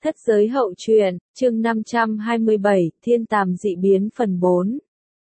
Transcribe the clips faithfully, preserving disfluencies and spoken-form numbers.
Thất giới hậu truyện, chương năm trăm hai mươi bảy, Thiên Tàm dị biến phần bốn.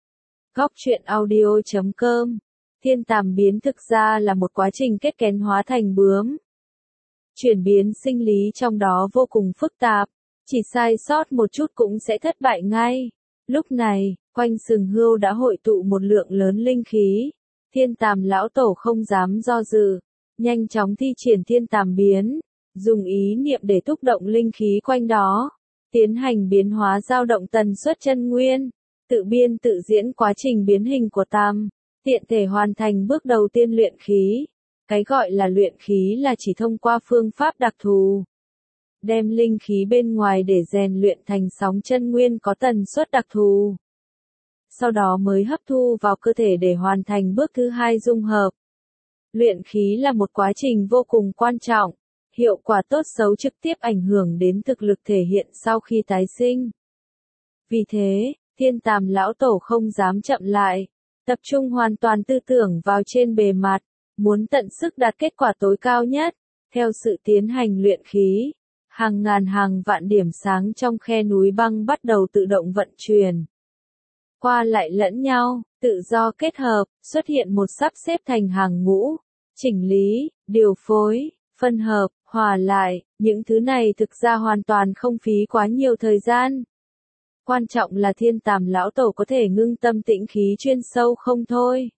Góc truyện audio chấm com. Thiên Tàm biến thực ra là một quá trình kết kén hóa thành bướm. Chuyển biến sinh lý trong đó vô cùng phức tạp, chỉ sai sót một chút cũng sẽ thất bại ngay. Lúc này, quanh sừng hươu đã hội tụ một lượng lớn linh khí. Thiên Tàm lão tổ không dám do dự, nhanh chóng thi triển Thiên Tàm biến. Dùng ý niệm để thúc động linh khí quanh đó, tiến hành biến hóa dao động tần suất chân nguyên, tự biên tự diễn quá trình biến hình của tam, tiện thể hoàn thành bước đầu tiên luyện khí. Cái gọi là luyện khí là chỉ thông qua phương pháp đặc thù, đem linh khí bên ngoài để rèn luyện thành sóng chân nguyên có tần suất đặc thù. Sau đó mới hấp thu vào cơ thể để hoàn thành bước thứ hai dung hợp. Luyện khí là một quá trình vô cùng quan trọng. Hiệu quả tốt xấu trực tiếp ảnh hưởng đến thực lực thể hiện sau khi tái sinh. Vì thế, Thiên Tàm lão tổ không dám chậm lại, tập trung hoàn toàn tư tưởng vào trên bề mặt, muốn tận sức đạt kết quả tối cao nhất. Theo sự tiến hành luyện khí, hàng ngàn hàng vạn điểm sáng trong khe núi băng bắt đầu tự động vận chuyển, qua lại lẫn nhau, tự do kết hợp, xuất hiện một sắp xếp thành hàng ngũ, chỉnh lý, điều phối, phân hợp, hòa lại, những thứ này thực ra hoàn toàn không phí quá nhiều thời gian. Quan trọng là Thiên Tàm lão tổ có thể ngưng tâm tĩnh khí chuyên sâu không thôi.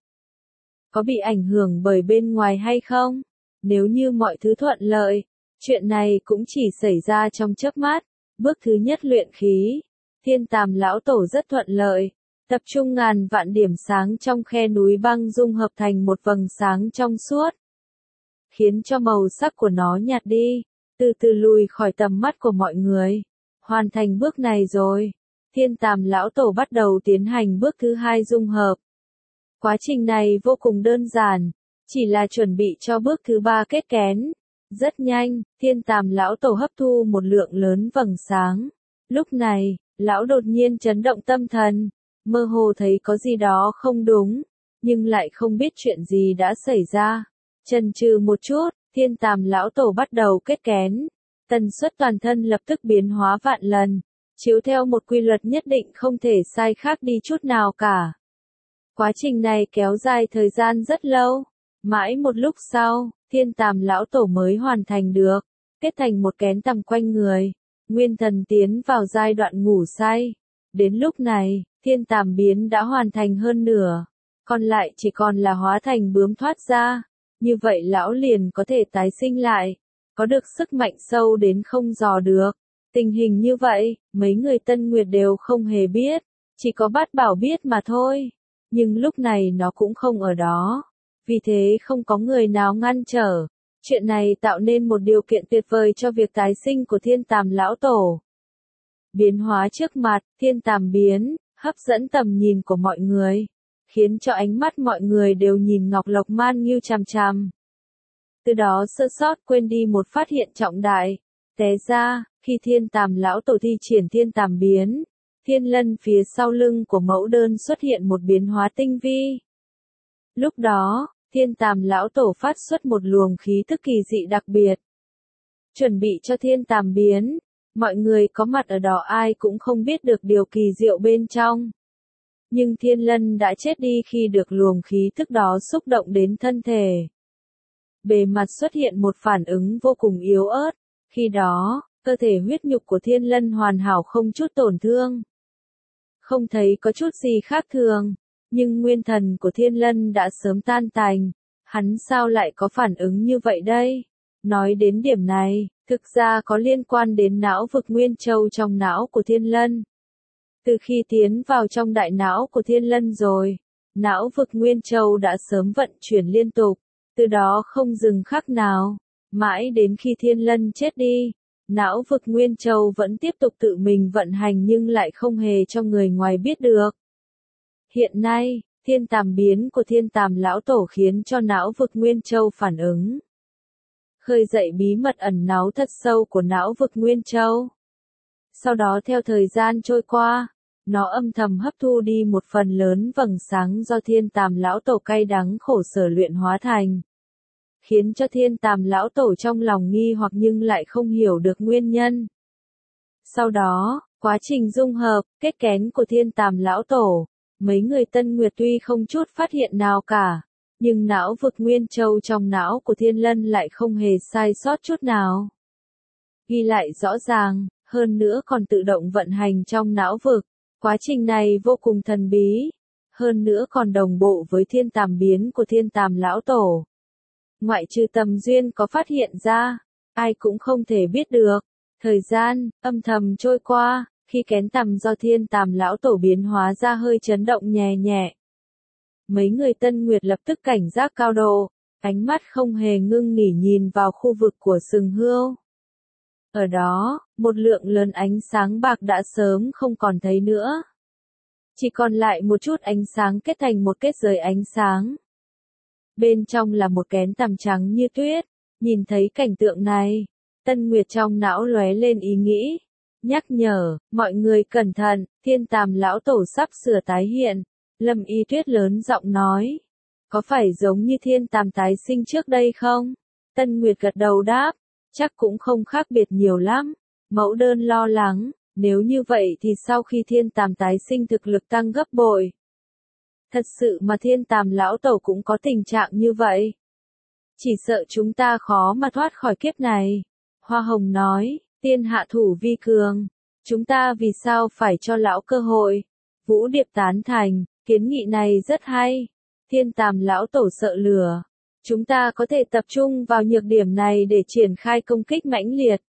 Có bị ảnh hưởng bởi bên ngoài hay không? Nếu như mọi thứ thuận lợi, chuyện này cũng chỉ xảy ra trong chớp mắt. Bước thứ nhất luyện khí, Thiên Tàm lão tổ rất thuận lợi, tập trung ngàn vạn điểm sáng trong khe núi băng dung hợp thành một vầng sáng trong suốt, khiến cho màu sắc của nó nhạt đi, từ từ lùi khỏi tầm mắt của mọi người. Hoàn thành bước này rồi, Thiên Tàm lão tổ bắt đầu tiến hành bước thứ hai dung hợp. Quá trình này vô cùng đơn giản, chỉ là chuẩn bị cho bước thứ ba kết kén. Rất nhanh, Thiên Tàm lão tổ hấp thu một lượng lớn vầng sáng. Lúc này, lão đột nhiên chấn động tâm thần, mơ hồ thấy có gì đó không đúng, nhưng lại không biết chuyện gì đã xảy ra. Chần chừ một chút, Thiên Tàm lão tổ bắt đầu kết kén. Tần suất toàn thân lập tức biến hóa vạn lần, chiếu theo một quy luật nhất định không thể sai khác đi chút nào cả. Quá trình này kéo dài thời gian rất lâu, mãi một lúc sau, Thiên Tàm lão tổ mới hoàn thành được, kết thành một kén tầm quanh người, nguyên thần tiến vào giai đoạn ngủ say. Đến lúc này, Thiên Tàm biến đã hoàn thành hơn nửa, còn lại chỉ còn là hóa thành bướm thoát ra. Như vậy lão liền có thể tái sinh lại, có được sức mạnh sâu đến không dò được. Tình hình như vậy, mấy người Tân Nguyệt đều không hề biết, chỉ có Bát Bảo biết mà thôi. Nhưng lúc này nó cũng không ở đó, vì thế không có người nào ngăn trở. Chuyện này tạo nên một điều kiện tuyệt vời cho việc tái sinh của Thiên Tàm lão tổ. Biến hóa trước mặt, Thiên Tàm biến, hấp dẫn tầm nhìn của mọi người, khiến cho ánh mắt mọi người đều nhìn Ngọc Lộc Man Ngưu chằm chằm. Từ đó sơ sót quên đi một phát hiện trọng đại. Té ra, khi Thiên Tàm lão tổ thi triển Thiên Tàm biến, Thiên Lân phía sau lưng của mẫu đơn xuất hiện một biến hóa tinh vi. Lúc đó, Thiên Tàm lão tổ phát xuất một luồng khí thức kỳ dị đặc biệt. Chuẩn bị cho Thiên Tàm biến, mọi người có mặt ở đó ai cũng không biết được điều kỳ diệu bên trong. Nhưng Thiên Lân đã chết đi khi được luồng khí thức đó xúc động đến thân thể. Bề mặt xuất hiện một phản ứng vô cùng yếu ớt, khi đó, cơ thể huyết nhục của Thiên Lân hoàn hảo không chút tổn thương. Không thấy có chút gì khác thường, nhưng nguyên thần của Thiên Lân đã sớm tan tành, hắn sao lại có phản ứng như vậy đây? Nói đến điểm này, thực ra có liên quan đến não vực Nguyên Châu trong não của Thiên Lân. Từ khi tiến vào trong đại não của Thiên Lân rồi, não vực Nguyên Châu đã sớm vận chuyển liên tục, từ đó không dừng khắc nào, mãi đến khi Thiên Lân chết đi, não vực Nguyên Châu vẫn tiếp tục tự mình vận hành nhưng lại không hề cho người ngoài biết được. Hiện nay, Thiên Tàm biến của Thiên Tàm lão tổ khiến cho não vực Nguyên Châu phản ứng, khơi dậy bí mật ẩn náu thật sâu của não vực Nguyên Châu. Sau đó theo thời gian trôi qua, nó âm thầm hấp thu đi một phần lớn vầng sáng do Thiên Tàm lão tổ cay đắng khổ sở luyện hóa thành, khiến cho Thiên Tàm lão tổ trong lòng nghi hoặc nhưng lại không hiểu được nguyên nhân. Sau đó, quá trình dung hợp, kết kén của thiên tàm lão tổ, mấy người Tân Nguyệt tuy không chút phát hiện nào cả, nhưng não vực Nguyên Châu trong não của Thiên Lân lại không hề sai sót chút nào. Ghi lại rõ ràng, hơn nữa còn tự động vận hành trong não vực. Quá trình này vô cùng thần bí, hơn nữa còn đồng bộ với thiên tàm biến của thiên tàm lão tổ. Ngoại trừ Tầm Duyên có phát hiện ra, ai cũng không thể biết được. Thời gian, âm thầm trôi qua, khi kén tằm do thiên tàm lão tổ biến hóa ra hơi chấn động nhẹ nhẹ. Mấy người Tân Nguyệt lập tức cảnh giác cao độ, ánh mắt không hề ngưng nghỉ nhìn vào khu vực của sừng hươu. Ở đó, một lượng lớn ánh sáng bạc đã sớm không còn thấy nữa. Chỉ còn lại một chút ánh sáng kết thành một kết giới ánh sáng. Bên trong là một kén tằm trắng như tuyết. Nhìn thấy cảnh tượng này, Tân Nguyệt trong não lóe lên ý nghĩ. Nhắc nhở, mọi người cẩn thận, thiên tàm lão tổ sắp sửa tái hiện. Lâm Y Tuyết lớn giọng nói. Có phải giống như thiên tàm tái sinh trước đây không? Tân Nguyệt gật đầu đáp. Chắc cũng không khác biệt nhiều lắm. Mẫu đơn lo lắng, nếu như vậy thì sau khi thiên tàm tái sinh thực lực tăng gấp bội. Thật sự mà thiên tàm lão tổ cũng có tình trạng như vậy. Chỉ sợ chúng ta khó mà thoát khỏi kiếp này. Hoa Hồng nói, tiên hạ thủ vi cường. Chúng ta vì sao phải cho lão cơ hội? Vũ Điệp tán thành, kiến nghị này rất hay. Thiên tàm lão tổ sợ lửa. Chúng ta có thể tập trung vào nhược điểm này để triển khai công kích mãnh liệt.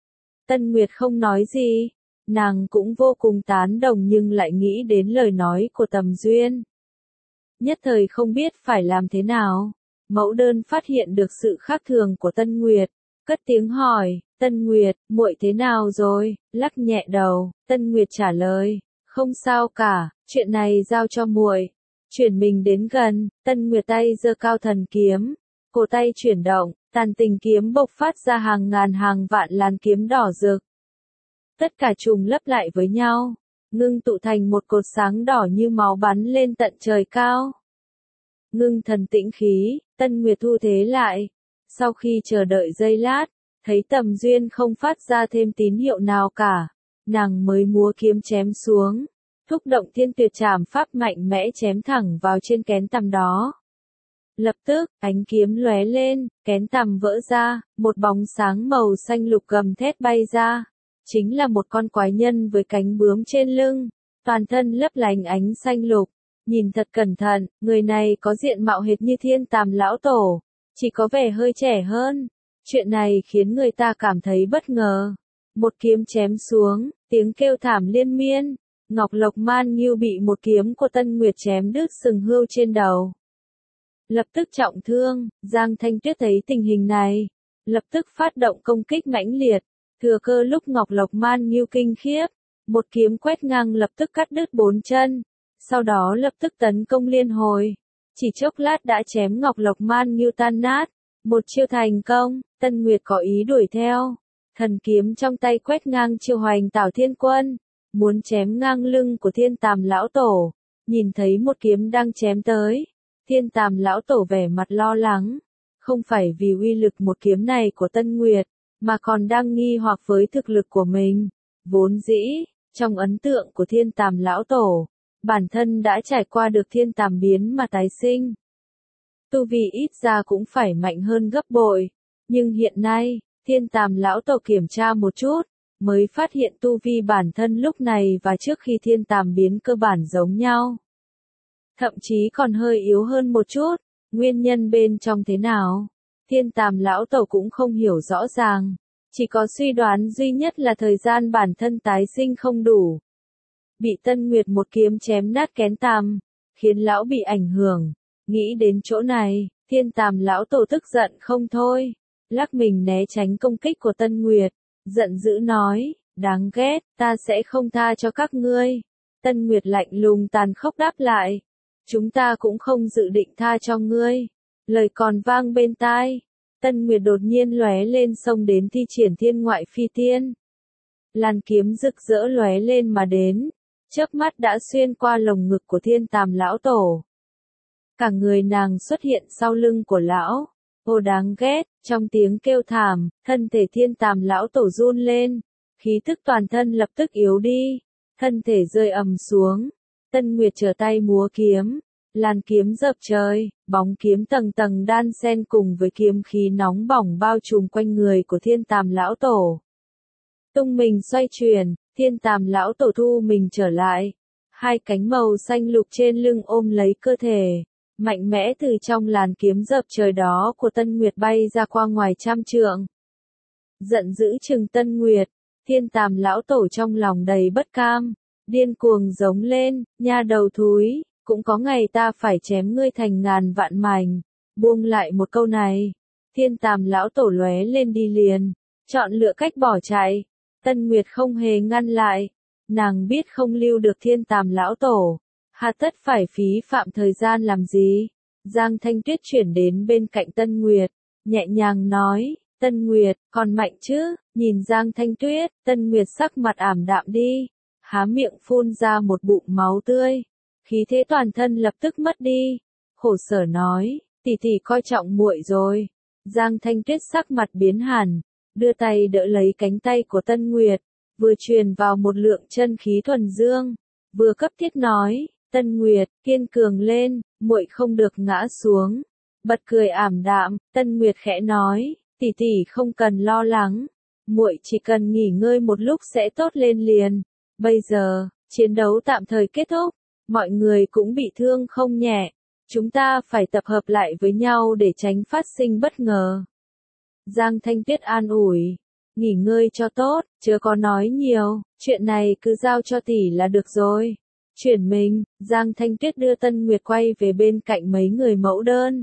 Tân Nguyệt không nói gì. Nàng cũng vô cùng tán đồng nhưng lại nghĩ đến lời nói của Tầm Duyên. Nhất thời không biết phải làm thế nào. Mẫu đơn phát hiện được sự khác thường của Tân Nguyệt. Cất tiếng hỏi, Tân Nguyệt, muội thế nào rồi? Lắc nhẹ đầu, Tân Nguyệt trả lời, không sao cả, chuyện này giao cho muội. Chuyển mình đến gần, Tân Nguyệt tay giơ cao thần kiếm, cổ tay chuyển động, tàn tình kiếm bộc phát ra hàng ngàn hàng vạn làn kiếm đỏ rực. Tất cả trùng lấp lại với nhau, ngưng tụ thành một cột sáng đỏ như máu bắn lên tận trời cao. Ngưng thần tĩnh khí, Tân Nguyệt thu thế lại. Sau khi chờ đợi giây lát, thấy Tầm Duyên không phát ra thêm tín hiệu nào cả, nàng mới múa kiếm chém xuống. Thúc động thiên tuyệt trảm pháp mạnh mẽ chém thẳng vào trên kén tằm đó. Lập tức, ánh kiếm lóe lên, kén tằm vỡ ra, một bóng sáng màu xanh lục gầm thét bay ra. Chính là một con quái nhân với cánh bướm trên lưng, toàn thân lấp lánh ánh xanh lục. Nhìn thật cẩn thận, người này có diện mạo hệt như thiên tàm lão tổ, chỉ có vẻ hơi trẻ hơn. Chuyện này khiến người ta cảm thấy bất ngờ. Một kiếm chém xuống, tiếng kêu thảm liên miên. Ngọc Lộc Man Nghiêu bị một kiếm của Tân Nguyệt chém đứt sừng hươu trên đầu. Lập tức trọng thương, Giang Thanh Tuyết thấy tình hình này, lập tức phát động công kích mãnh liệt, thừa cơ lúc Ngọc Lộc Man Nghiêu kinh khiếp, một kiếm quét ngang lập tức cắt đứt bốn chân, sau đó lập tức tấn công liên hồi, chỉ chốc lát đã chém Ngọc Lộc Man Nghiêu tan nát, một chiêu thành công. Tân Nguyệt có ý đuổi theo, thần kiếm trong tay quét ngang chiêu hoành Tảo Thiên Quân, muốn chém ngang lưng của thiên tàm lão tổ. Nhìn thấy một kiếm đang chém tới, thiên tàm lão tổ vẻ mặt lo lắng, không phải vì uy lực một kiếm này của Tân Nguyệt, mà còn đang nghi hoặc với thực lực của mình. Vốn dĩ, trong ấn tượng của thiên tàm lão tổ, bản thân đã trải qua được thiên tàm biến mà tái sinh. Tu vi ít ra cũng phải mạnh hơn gấp bội, nhưng hiện nay, thiên tàm lão tổ kiểm tra một chút, mới phát hiện tu vi bản thân lúc này và trước khi thiên tàm biến cơ bản giống nhau. Thậm chí còn hơi yếu hơn một chút, nguyên nhân bên trong thế nào? Thiên tàm lão tổ cũng không hiểu rõ ràng, chỉ có suy đoán duy nhất là thời gian bản thân tái sinh không đủ. Bị Tân Nguyệt một kiếm chém nát kén tằm, khiến lão bị ảnh hưởng. Nghĩ đến chỗ này, thiên tàm lão tổ tức giận không thôi, lắc mình né tránh công kích của Tân Nguyệt, giận dữ nói, đáng ghét, ta sẽ không tha cho các ngươi. Tân Nguyệt lạnh lùng tàn khốc đáp lại, chúng ta cũng không dự định tha cho ngươi. Lời còn vang bên tai, Tân Nguyệt đột nhiên lóe lên xông đến thi triển thiên ngoại phi tiên. Làn kiếm rực rỡ lóe lên mà đến, chớp mắt đã xuyên qua lồng ngực của thiên tàm lão tổ. Cả người nàng xuất hiện sau lưng của lão. Ô đáng ghét, trong tiếng kêu thảm, thân thể thiên tàm lão tổ run lên, khí tức toàn thân lập tức yếu đi, thân thể rơi ầm xuống. Tân Nguyệt trở tay múa kiếm, làn kiếm dập trời, bóng kiếm tầng tầng đan xen cùng với kiếm khí nóng bỏng bao trùm quanh người của Thiên Tàm lão tổ. Tung mình xoay chuyển, Thiên Tàm lão tổ thu mình trở lại, hai cánh màu xanh lục trên lưng ôm lấy cơ thể, mạnh mẽ từ trong làn kiếm dập trời đó của Tân Nguyệt bay ra qua ngoài trăm trượng. Giận dữ trừng Tân Nguyệt, Thiên Tàm lão tổ trong lòng đầy bất cam, điên cuồng giống lên, nha đầu thúi, cũng có ngày ta phải chém ngươi thành ngàn vạn mảnh, buông lại một câu này. Thiên Tàm lão tổ lóe lên đi liền, chọn lựa cách bỏ chạy. Tân Nguyệt không hề ngăn lại, nàng biết không lưu được Thiên Tàm lão tổ, hà tất phải phí phạm thời gian làm gì. Giang Thanh Tuyết chuyển đến bên cạnh Tân Nguyệt, nhẹ nhàng nói, Tân Nguyệt, còn mạnh chứ? Nhìn Giang Thanh Tuyết, Tân Nguyệt sắc mặt ảm đạm đi, há miệng phun ra một bụng máu tươi, khí thế toàn thân lập tức mất đi, khổ sở nói, tỷ tỷ coi trọng muội rồi. Giang Thanh Tuyết sắc mặt biến hẳn, đưa tay đỡ lấy cánh tay của Tân Nguyệt, vừa truyền vào một lượng chân khí thuần dương, vừa cấp thiết nói, Tân Nguyệt, kiên cường lên, muội không được ngã xuống. Bật cười ảm đạm, Tân Nguyệt khẽ nói, tỷ tỷ không cần lo lắng, muội chỉ cần nghỉ ngơi một lúc sẽ tốt lên liền. Bây giờ, chiến đấu tạm thời kết thúc, mọi người cũng bị thương không nhẹ, chúng ta phải tập hợp lại với nhau để tránh phát sinh bất ngờ. Giang Thanh Tuyết an ủi, nghỉ ngơi cho tốt, chớ có nói nhiều, chuyện này cứ giao cho tỷ là được rồi. Chuyển mình, Giang Thanh Tuyết đưa Tân Nguyệt quay về bên cạnh mấy người mẫu đơn.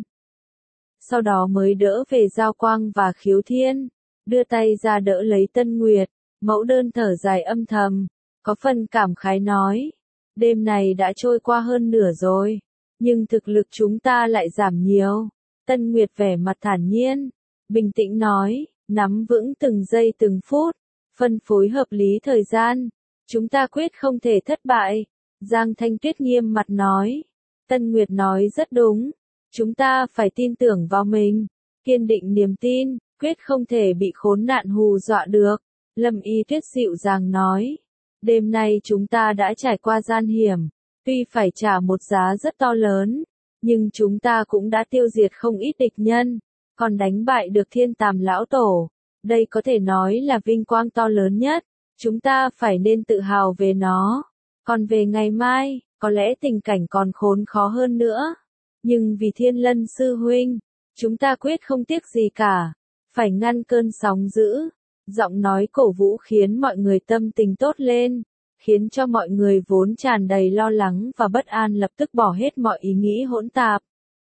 Sau đó mới đỡ về Giao Quang và Khiếu Thiên, đưa tay ra đỡ lấy Tân Nguyệt, mẫu đơn thở dài âm thầm, có phần cảm khái nói, đêm này đã trôi qua hơn nửa rồi, nhưng thực lực chúng ta lại giảm nhiều. Tân Nguyệt vẻ mặt thản nhiên, bình tĩnh nói, nắm vững từng giây từng phút, phân phối hợp lý thời gian, chúng ta quyết không thể thất bại. Giang Thanh Tuyết nghiêm mặt nói, Tân Nguyệt nói rất đúng, chúng ta phải tin tưởng vào mình, kiên định niềm tin, quyết không thể bị khốn nạn hù dọa được. Lâm Y Tuyết dịu dàng nói, đêm nay chúng ta đã trải qua gian hiểm, tuy phải trả một giá rất to lớn, nhưng chúng ta cũng đã tiêu diệt không ít địch nhân, còn đánh bại được Thiên Tàm lão tổ, đây có thể nói là vinh quang to lớn nhất, chúng ta phải nên tự hào về nó. Còn về ngày mai, có lẽ tình cảnh còn khốn khó hơn nữa, nhưng vì Thiên Lân sư huynh, chúng ta quyết không tiếc gì cả, phải ngăn cơn sóng dữ. Giọng nói cổ vũ khiến mọi người tâm tình tốt lên, khiến cho mọi người vốn tràn đầy lo lắng và bất an lập tức bỏ hết mọi ý nghĩ hỗn tạp.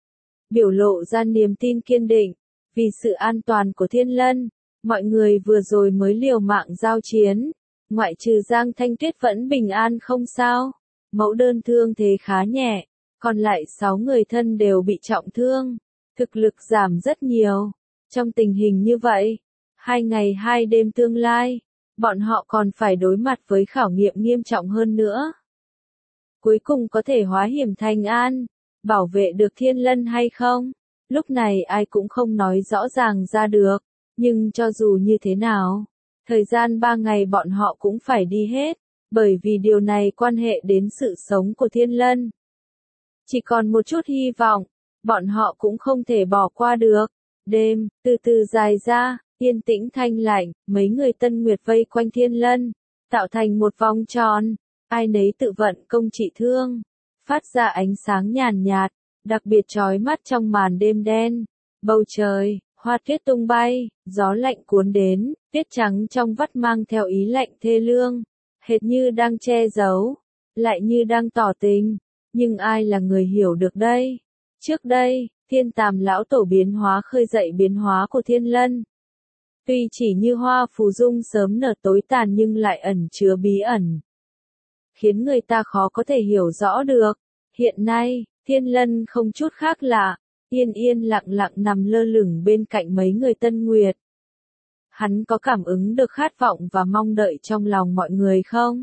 Biểu lộ ra niềm tin kiên định, vì sự an toàn của Thiên Lân, mọi người vừa rồi mới liều mạng giao chiến, ngoại trừ Giang Thanh Tuyết vẫn bình an không sao, mẫu đơn thương thế khá nhẹ, còn lại sáu người thân đều bị trọng thương, thực lực giảm rất nhiều. Trong tình hình như vậy, hai ngày hai đêm tương lai, bọn họ còn phải đối mặt với khảo nghiệm nghiêm trọng hơn nữa. Cuối cùng có thể hóa hiểm thành an, bảo vệ được Thiên Lân hay không? Lúc này ai cũng không nói rõ ràng ra được, nhưng cho dù như thế nào, thời gian ba ngày bọn họ cũng phải đi hết, bởi vì điều này quan hệ đến sự sống của Thiên Lân. Chỉ còn một chút hy vọng, bọn họ cũng không thể bỏ qua được. Đêm, từ từ dài ra, yên tĩnh thanh lạnh, mấy người Tân Nguyệt vây quanh Thiên Lân, tạo thành một vòng tròn, ai nấy tự vận công trị thương, phát ra ánh sáng nhàn nhạt, đặc biệt chói mắt trong màn đêm đen. Bầu trời, hoa tuyết tung bay, gió lạnh cuốn đến, tuyết trắng trong vắt mang theo ý lạnh thê lương, hệt như đang che giấu, lại như đang tỏ tình, nhưng ai là người hiểu được đây? Trước đây, Thiên Tàm lão tổ biến hóa khơi dậy biến hóa của Thiên Lân. Tuy chỉ như hoa phù dung sớm nở tối tàn nhưng lại ẩn chứa bí ẩn, khiến người ta khó có thể hiểu rõ được. Hiện nay, Thiên Lân không chút khác lạ, yên yên lặng lặng nằm lơ lửng bên cạnh mấy người Tân Nguyệt. Hắn có cảm ứng được khát vọng và mong đợi trong lòng mọi người không?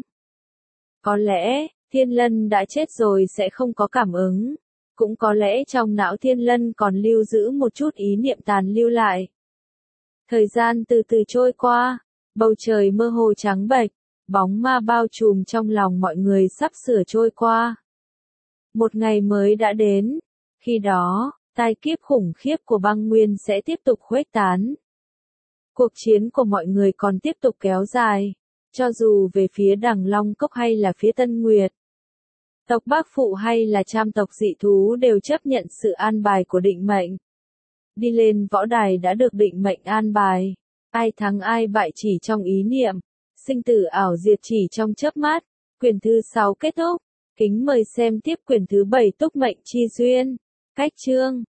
Có lẽ, Thiên Lân đã chết rồi sẽ không có cảm ứng. Cũng có lẽ trong não Thiên Lân còn lưu giữ một chút ý niệm tàn lưu lại. Thời gian từ từ trôi qua, Bầu trời mơ hồ trắng bệch, bóng ma bao trùm trong lòng mọi người sắp sửa trôi qua. Một ngày mới đã đến, khi đó, tai kiếp khủng khiếp của băng nguyên sẽ tiếp tục khuếch tán. Cuộc chiến của mọi người còn tiếp tục kéo dài, cho dù về phía Đằng Long Cốc hay là phía Tân Nguyệt. Tộc Bác Phụ hay là trăm tộc dị thú đều chấp nhận sự an bài của định mệnh. Đi lên võ đài đã được định mệnh an bài, ai thắng ai bại chỉ trong ý niệm, sinh tử ảo diệt chỉ trong chớp mắt. Quyển thứ sáu kết thúc, kính mời xem tiếp quyển thứ bảy Túc Mệnh Chi Duyên, cách chương.